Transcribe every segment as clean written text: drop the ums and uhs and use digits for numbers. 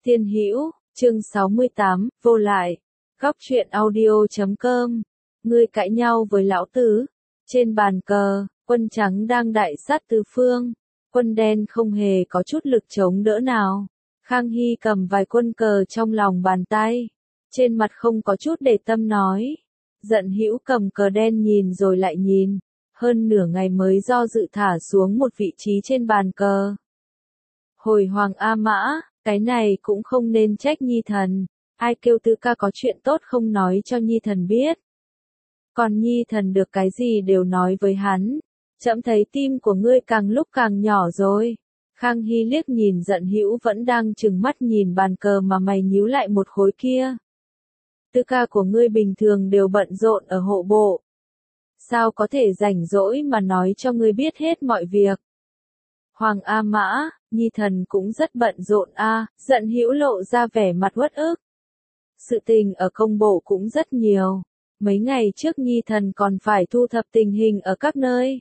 Tiên Hữu, chương 68, vô lại. Góc truyện audio.com. Ngươi cãi nhau với lão tứ. Trên bàn cờ, quân trắng đang đại sát tứ phương. Quân đen không hề có chút lực chống đỡ nào. Khang Hy cầm vài quân cờ trong lòng bàn tay. Trên mặt không có chút để tâm nói. Giận Hữu cầm cờ đen nhìn rồi lại nhìn. Hơn nửa ngày mới do dự thả xuống một vị trí trên bàn cờ. Hồi Hoàng A Mã, cái này cũng không nên trách Nhi Thần. Ai kêu tứ ca có chuyện tốt không nói cho Nhi Thần biết. Còn Nhi Thần được cái gì đều nói với hắn. Trẫm thấy tim của ngươi càng lúc càng nhỏ rồi. Khang Hy liếc nhìn Giận Hữu vẫn đang trừng mắt nhìn bàn cờ mà mày nhíu lại một khối kia. Tứ ca của ngươi bình thường đều bận rộn ở hộ bộ. Sao có thể rảnh rỗi mà nói cho ngươi biết hết mọi việc. Hoàng A Mã, Nhi Thần cũng rất bận rộn a. Giận Hữu lộ ra vẻ mặt uất ức. Sự tình ở công bộ cũng rất nhiều. Mấy ngày trước Nhi Thần còn phải thu thập tình hình ở các nơi.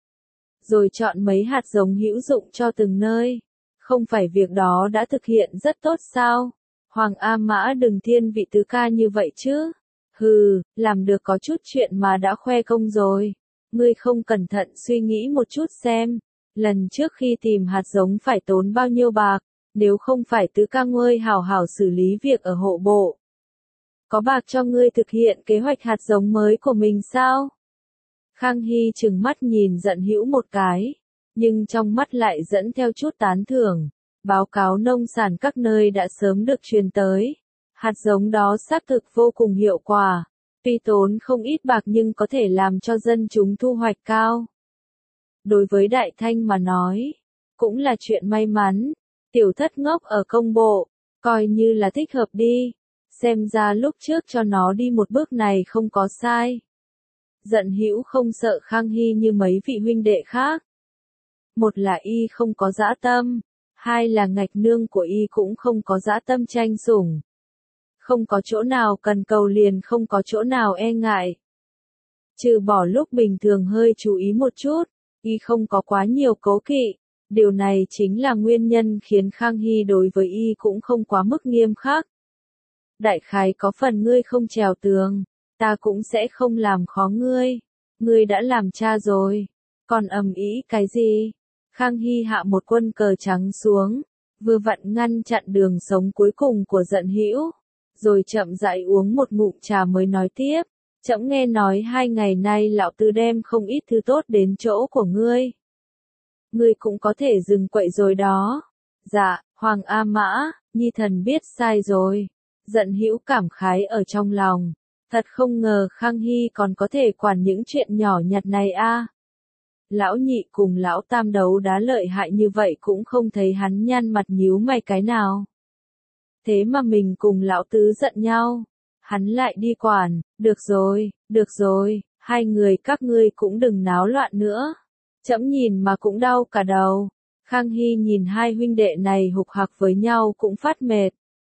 Rồi chọn mấy hạt giống hữu dụng cho từng nơi. Không phải việc đó đã thực hiện rất tốt sao? Hoàng A Mã đừng thiên vị tứ ca như vậy chứ. Hừ, làm được có chút chuyện mà đã khoe công rồi. Ngươi không cẩn thận suy nghĩ một chút xem. Lần trước khi tìm hạt giống phải tốn bao nhiêu bạc, nếu không phải tứ ca ngươi hảo hảo xử lý việc ở hộ bộ. Có bạc cho ngươi thực hiện kế hoạch hạt giống mới của mình sao? Khang Hy trừng mắt nhìn Giận Hữu một cái, nhưng trong mắt lại dẫn theo chút tán thưởng. Báo cáo nông sản các nơi đã sớm được truyền tới. Hạt giống đó xác thực vô cùng hiệu quả. Tuy tốn không ít bạc nhưng có thể làm cho dân chúng thu hoạch cao. Đối với Đại Thanh mà nói, cũng là chuyện may mắn. Tiểu thất ngốc ở công bộ, coi như là thích hợp đi. Xem ra lúc trước cho nó đi một bước này không có sai. Giận Hữu không sợ Khang Hy như mấy vị huynh đệ khác. Một là y không có dã tâm, hai là ngạch nương của y cũng không có dã tâm tranh sủng. Không có chỗ nào cần cầu liền không có chỗ nào e ngại. Trừ bỏ lúc bình thường hơi chú ý một chút, y không có quá nhiều cố kỵ. Điều này chính là nguyên nhân khiến Khang Hy đối với y cũng không quá mức nghiêm khắc. Đại khái có phần ngươi không trèo tường, ta cũng sẽ không làm khó ngươi. Ngươi đã làm cha rồi, còn ầm ĩ cái gì? Khang Hy hạ một quân cờ trắng xuống, vừa vặn ngăn chặn đường sống cuối cùng của Giận Hữu, rồi chậm rãi uống một ngụm trà mới nói tiếp. Trẫm nghe nói 2 ngày nay lão tứ đem không ít thứ tốt đến chỗ của ngươi. Ngươi cũng có thể dừng quậy rồi đó. Dạ, Hoàng A Mã, Nhi Thần biết sai rồi. Giận Hữu cảm khái ở trong lòng. Thật không ngờ Khang Hy còn có thể quản những chuyện nhỏ nhặt này a. Lão nhị cùng lão tam đấu đá lợi hại như vậy cũng không thấy hắn nhăn mặt nhíu mày cái nào. Thế mà mình cùng lão tứ giận nhau. Hắn lại đi quản, được rồi, hai người các ngươi cũng đừng náo loạn nữa. Trẫm nhìn mà cũng đau cả đầu. Khang Hy nhìn hai huynh đệ này hục hặc với nhau cũng phát mệt.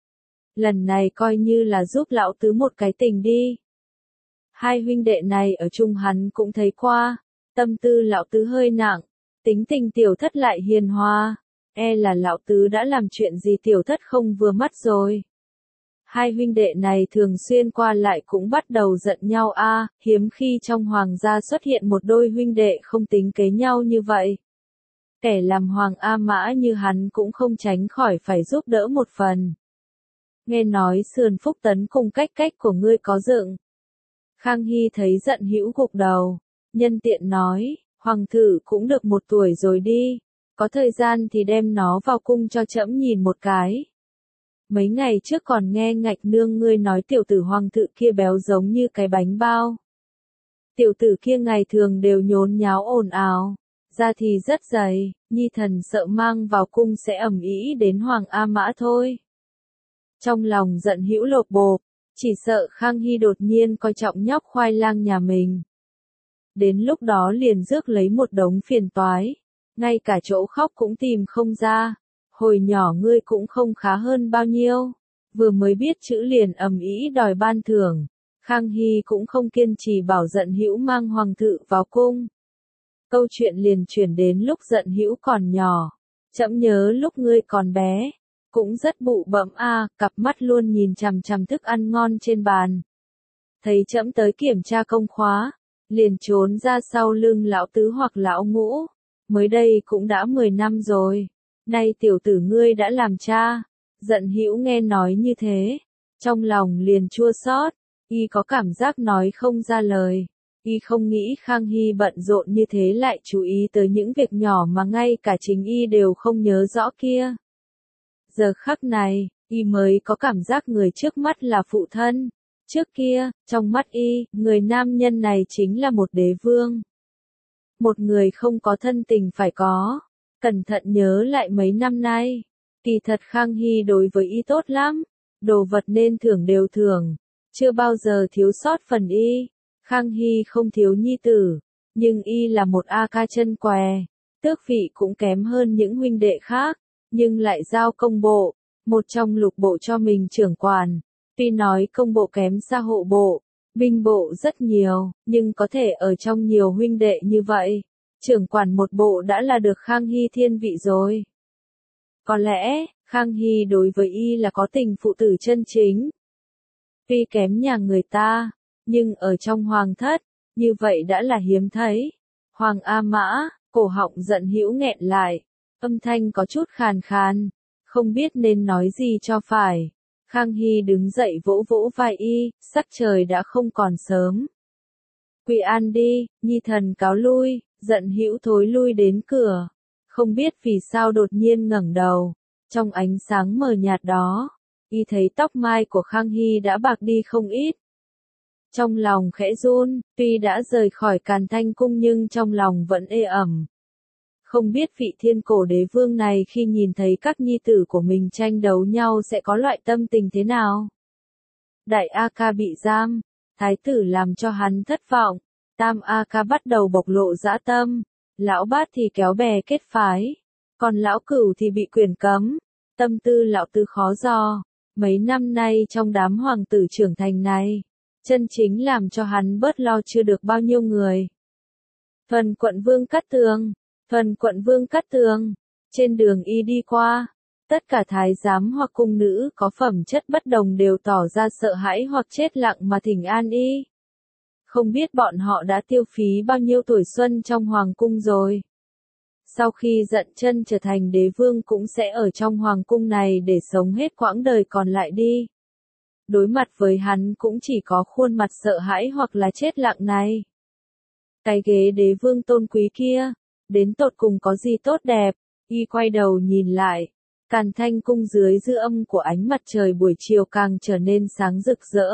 Lần này coi như là giúp lão tứ một cái tình đi. Hai huynh đệ này ở chung hắn cũng thấy qua. Tâm tư lão tứ hơi nặng, tính tình tiểu thất lại hiền hòa. E là lão tứ đã làm chuyện gì tiểu thất không vừa mắt rồi. Hai huynh đệ này thường xuyên qua lại cũng bắt đầu giận nhau a. Hiếm khi trong hoàng gia xuất hiện một đôi huynh đệ không tính kế nhau như vậy. Kẻ làm Hoàng A Mã như hắn cũng không tránh khỏi phải giúp đỡ một phần. Nghe nói sườn Phúc Tấn cùng cách của ngươi có dựng. Khang Hy thấy Giận Hữu gục đầu, nhân tiện nói, Hoàng thử cũng được 1 tuổi rồi đi, có thời gian thì đem nó vào cung cho trẫm nhìn một cái. Mấy ngày trước còn nghe ngạch nương ngươi nói tiểu tử Hoàng thự kia béo giống như cái bánh bao. Tiểu tử kia ngày thường đều nhốn nháo ồn ào, da thì rất dày, Nhi Thần sợ mang vào cung sẽ ầm ĩ đến Hoàng A Mã thôi. Trong lòng Giận Hữu lột bột, chỉ sợ Khang Hy đột nhiên coi trọng nhóc khoai lang nhà mình. Đến lúc đó liền rước lấy một đống phiền toái, ngay cả chỗ khóc cũng tìm không ra. Hồi nhỏ ngươi cũng không khá hơn bao nhiêu, vừa mới biết chữ liền ầm ĩ đòi ban thưởng. Khang Hy cũng không kiên trì bảo Giận Hữu mang Hoàng thự vào cung. Câu chuyện liền chuyển đến lúc Giận Hữu còn nhỏ. Trẫm nhớ lúc ngươi còn bé, cũng rất bụ bẫm a, cặp mắt luôn nhìn chằm chằm thức ăn ngon trên bàn. Thấy trẫm tới kiểm tra công khóa, liền trốn ra sau lưng lão tứ hoặc lão ngũ. Mới đây cũng đã 10 năm rồi. Nay tiểu tử ngươi đã làm cha. Giận Hữu nghe nói như thế, trong lòng liền chua xót, y có cảm giác nói không ra lời. Y không nghĩ Khang Hy bận rộn như thế lại chú ý tới những việc nhỏ mà ngay cả chính y đều không nhớ rõ kia. Giờ khắc này, y mới có cảm giác người trước mắt là phụ thân. Trước kia, trong mắt y, người nam nhân này chính là một đế vương. Một người không có thân tình phải có. Cẩn thận nhớ lại mấy năm nay, kỳ thật Khang Hy đối với y tốt lắm. Đồ vật nên thưởng đều thưởng, chưa bao giờ thiếu sót phần y. Khang Hy không thiếu nhi tử, nhưng y là một A ca chân què, tước vị cũng kém hơn những huynh đệ khác, nhưng lại giao công bộ, một trong lục bộ cho mình trưởng quản. Tuy nói công bộ kém xa hộ bộ, binh bộ rất nhiều, nhưng có thể ở trong nhiều huynh đệ như vậy, trưởng quản một bộ đã là được Khang Hy thiên vị rồi. Có lẽ, Khang Hy đối với y là có tình phụ tử chân chính. Tuy kém nhà người ta, nhưng ở trong hoàng thất, như vậy đã là hiếm thấy. Hoàng A Mã, cổ họng Giận Hữu nghẹn lại, âm thanh có chút khàn khàn, không biết nên nói gì cho phải. Khang Hy đứng dậy vỗ vỗ vai y, sắc trời đã không còn sớm. Quy an đi, nhi thần cáo lui. Giận Hữu thối lui đến cửa, không biết vì sao đột nhiên ngẩng đầu, trong ánh sáng mờ nhạt đó, y thấy tóc mai của Khang Hy đã bạc đi không ít. Trong lòng khẽ run, tuy đã rời khỏi Càn Thanh cung nhưng trong lòng vẫn ê ẩm. Không biết vị thiên cổ đế vương này khi nhìn thấy các nhi tử của mình tranh đấu nhau sẽ có loại tâm tình thế nào? Đại A Ca bị giam, thái tử làm cho hắn thất vọng. Tam A Ca bắt đầu bộc lộ dã tâm, lão bát thì kéo bè kết phái, còn lão cửu thì bị quyền cấm. Tâm tư lão tứ khó dò, mấy năm nay trong đám hoàng tử trưởng thành này, chân chính làm cho hắn bớt lo chưa được bao nhiêu người. Thuần quận vương Cát Tường, Thuần quận vương Cát Tường, trên đường y đi qua, tất cả thái giám hoặc cung nữ có phẩm chất bất đồng đều tỏ ra sợ hãi hoặc chết lặng mà thỉnh an y. Không biết bọn họ đã tiêu phí bao nhiêu tuổi xuân trong hoàng cung rồi. Sau khi Dận Chân trở thành đế vương cũng sẽ ở trong hoàng cung này để sống hết quãng đời còn lại đi. Đối mặt với hắn cũng chỉ có khuôn mặt sợ hãi hoặc là chết lặng này. Cái ghế đế vương tôn quý kia, đến tột cùng có gì tốt đẹp, y quay đầu nhìn lại. Càn Thanh cung dưới dư âm của ánh mặt trời buổi chiều càng trở nên sáng rực rỡ.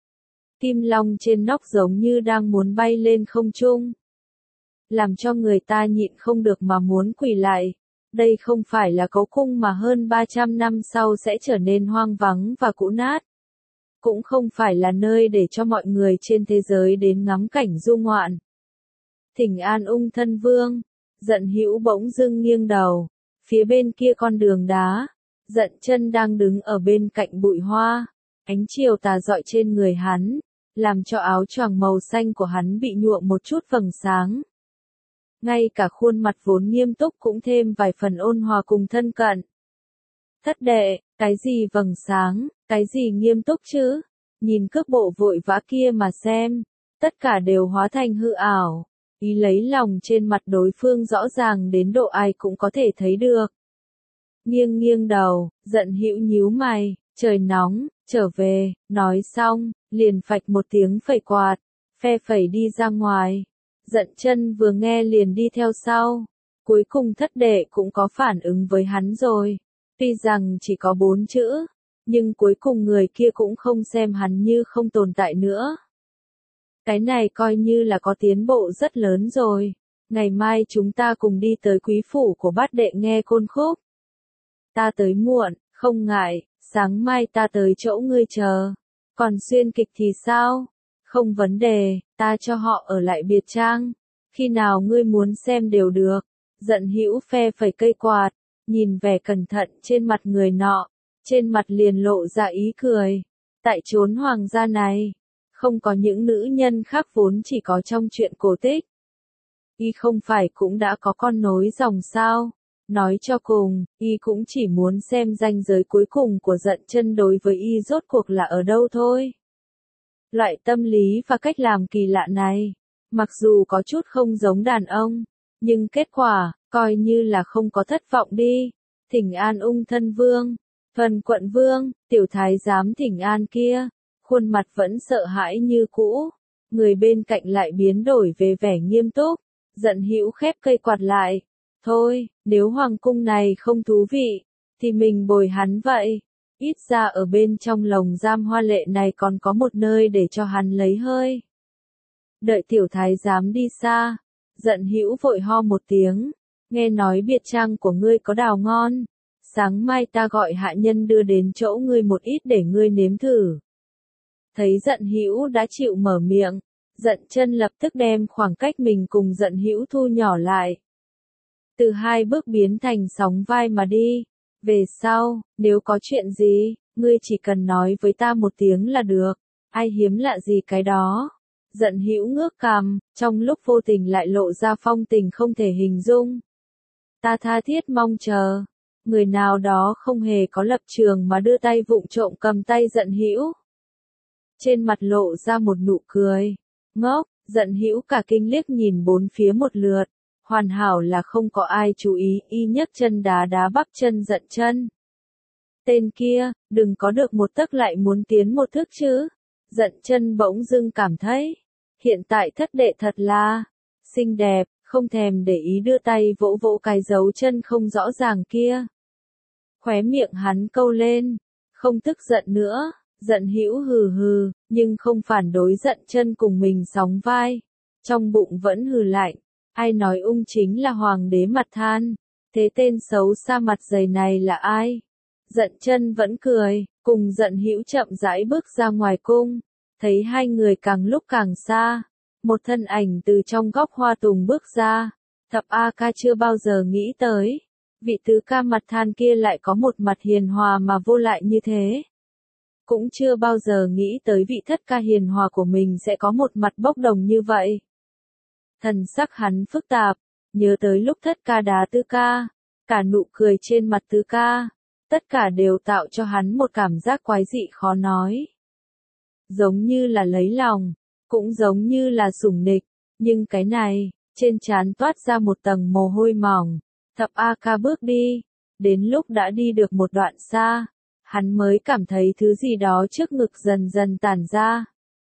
Kim long trên nóc giống như đang muốn bay lên không trung. Làm cho người ta nhịn không được mà muốn quỳ lại. Đây không phải là cấu cung mà hơn 300 năm sau sẽ trở nên hoang vắng và cũ nát. Cũng không phải là nơi để cho mọi người trên thế giới đến ngắm cảnh du ngoạn. Thỉnh an Ung thân vương. Giận Hữu bỗng dưng nghiêng đầu. Phía bên kia con đường đá, Dận Chân đang đứng ở bên cạnh bụi hoa. Ánh chiều tà rọi trên người hắn, làm cho áo choàng màu xanh của hắn bị nhuộm một chút vầng sáng. Ngay cả khuôn mặt vốn nghiêm túc cũng thêm vài phần ôn hòa cùng thân cận. Thất đệ, cái gì vầng sáng, cái gì nghiêm túc chứ? Nhìn cước bộ vội vã kia mà xem, tất cả đều hóa thành hư ảo. Ý lấy lòng trên mặt đối phương rõ ràng đến độ ai cũng có thể thấy được. Nghiêng nghiêng đầu, Giận Hữu nhíu mày, trời nóng, trở về, nói xong, liền phạch một tiếng phẩy quạt, phe phẩy đi ra ngoài. Dận Chân vừa nghe liền đi theo sau. Cuối cùng thất đệ cũng có phản ứng với hắn rồi. Tuy rằng chỉ có 4 chữ, nhưng cuối cùng người kia cũng không xem hắn như không tồn tại nữa. Cái này coi như là có tiến bộ rất lớn rồi. Ngày mai chúng ta cùng đi tới quý phủ của bát đệ nghe côn khúc. Ta tới muộn, không ngại, sáng mai ta tới chỗ ngươi chờ. Còn xuyên kịch thì sao? Không vấn đề, ta cho họ ở lại biệt trang. Khi nào ngươi muốn xem đều được. Giận Hữu phe phẩy cây quạt, nhìn vẻ cẩn thận trên mặt người nọ, trên mặt liền lộ ra ý cười. Tại chốn hoàng gia này, không có những nữ nhân khác vốn chỉ có trong chuyện cổ tích. Y không phải cũng đã có con nối dòng sao? Nói cho cùng, y cũng chỉ muốn xem ranh giới cuối cùng của Dận Chân đối với y rốt cuộc là ở đâu thôi. Loại tâm lý và cách làm kỳ lạ này, mặc dù có chút không giống đàn ông, nhưng kết quả, coi như là không có thất vọng đi. Thỉnh an ung thân vương, Thuần quận vương, tiểu thái giám thỉnh an kia, khuôn mặt vẫn sợ hãi như cũ, người bên cạnh lại biến đổi về vẻ nghiêm túc, Dận Hữu khép cây quạt lại. Thôi, nếu hoàng cung này không thú vị, thì mình bồi hắn vậy. Ít ra ở bên trong lồng giam hoa lệ này còn có một nơi để cho hắn lấy hơi. Đợi tiểu thái giám đi xa, Dận Hữu vội ho một tiếng, nghe nói biệt trang của ngươi có đào ngon. Sáng mai ta gọi hạ nhân đưa đến chỗ ngươi một ít để ngươi nếm thử. Thấy Dận Hữu đã chịu mở miệng, Dận Chân lập tức đem khoảng cách mình cùng Dận Hữu thu nhỏ lại. Từ 2 bước biến thành sóng vai mà đi. Về sau, nếu có chuyện gì, ngươi chỉ cần nói với ta một tiếng là được. Ai hiếm lạ gì cái đó. Dận Hữu ngước cằm, trong lúc vô tình lại lộ ra phong tình không thể hình dung. Ta tha thiết mong chờ. Người nào đó không hề có lập trường mà đưa tay vụng trộm cầm tay Dận Hữu. Trên mặt lộ ra một nụ cười. Ngốc, Dận Hữu cả kinh liếc nhìn bốn phía một lượt. Hoàn hảo là không có ai chú ý, y nhấc chân đá đá bắp chân Dận Chân. Tên kia, đừng có được một tấc lại muốn tiến một thước chứ. Dận Chân bỗng dưng cảm thấy, hiện tại thất đệ thật là xinh đẹp, không thèm để ý đưa tay vỗ vỗ cái dấu chân không rõ ràng kia. Khóe miệng hắn câu lên, không tức giận nữa, Dận Hữu hừ hừ, nhưng không phản đối Dận Chân cùng mình sóng vai. Trong bụng vẫn hừ lạnh. Ai nói ung chính là hoàng đế mặt than, thế tên xấu xa mặt dày này là ai? Dận Chân vẫn cười, cùng Dận Hữu chậm rãi bước ra ngoài cung, thấy hai người càng lúc càng xa, một thân ảnh từ trong góc hoa tùng bước ra, Thập A Ca chưa bao giờ nghĩ tới, vị tứ ca mặt than kia lại có một mặt hiền hòa mà vô lại như thế. Cũng chưa bao giờ nghĩ tới vị thất ca hiền hòa của mình sẽ có một mặt bốc đồng như vậy. Thần sắc hắn phức tạp, nhớ tới lúc thất ca đá tứ ca, cả nụ cười trên mặt tứ ca, tất cả đều tạo cho hắn một cảm giác quái dị khó nói. Giống như là lấy lòng, cũng giống như là sủng nịch, nhưng cái này, trên trán toát ra một tầng mồ hôi mỏng. Thập A Ca bước đi, đến lúc đã đi được một đoạn xa, hắn mới cảm thấy thứ gì đó trước ngực dần dần tản ra.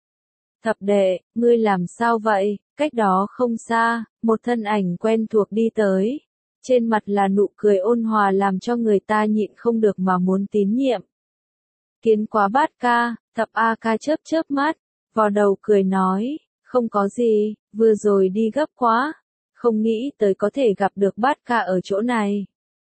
Thập đệ, ngươi làm sao vậy? Cách đó không xa, một thân ảnh quen thuộc đi tới. Trên mặt là nụ cười ôn hòa làm cho người ta nhịn không được mà muốn tín nhiệm. Kiến quá Bát Ca, Thập A Ca chớp chớp mắt, vò đầu cười nói, không có gì, vừa rồi đi gấp quá, không nghĩ tới có thể gặp được Bát Ca ở chỗ này.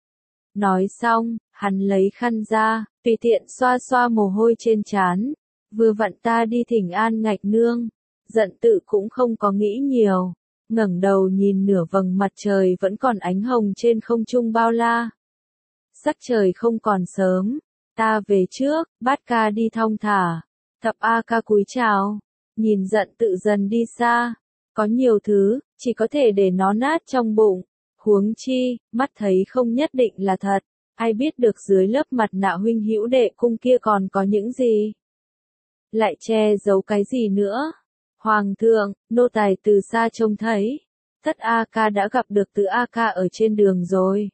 Nói xong, hắn lấy khăn ra, tùy tiện xoa xoa mồ hôi trên trán. Vừa vặn ta đi thỉnh an Ngạch nương. Dận Tự cũng không có nghĩ nhiều, ngẩng đầu nhìn nửa vầng mặt trời vẫn còn ánh hồng trên không trung bao la. Sắc trời không còn sớm, ta về trước. Bát Ca đi thong thả. Thập A Ca cúi chào, nhìn Dận Tự dần đi xa, có nhiều thứ chỉ có thể để nó nát trong bụng, huống chi mắt thấy không nhất định là thật, ai biết được dưới lớp mặt nạ huynh hữu đệ cung kia còn có những gì, lại che giấu cái gì nữa. Hoàng thượng, nô tài từ xa trông thấy, Thất A Ca đã gặp được Tứ A Ca ở trên đường rồi.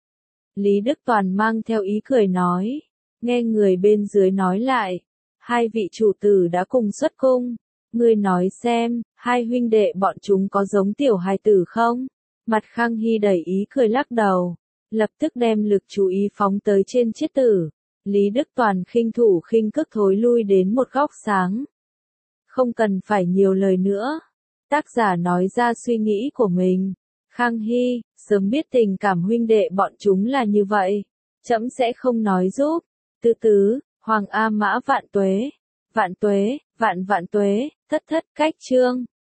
Lý Đức Toàn mang theo ý cười nói, nghe người bên dưới nói lại, hai vị chủ tử đã cùng xuất cung, ngươi nói xem, hai huynh đệ bọn chúng có giống tiểu hài tử không? Mặt Khang Hy đầy ý cười lắc đầu, lập tức đem lực chú ý phóng tới trên chiết tử. Lý Đức Toàn khinh thủ khinh cước thối lui đến một góc sáng. Không cần phải nhiều lời nữa. Tác giả nói ra suy nghĩ của mình. Khang Hy, sớm biết tình cảm huynh đệ bọn chúng là như vậy. Trẫm sẽ không nói giúp. Từ từ, Hoàng A Mã vạn tuế. Vạn tuế, vạn vạn tuế, thất thất cách chương.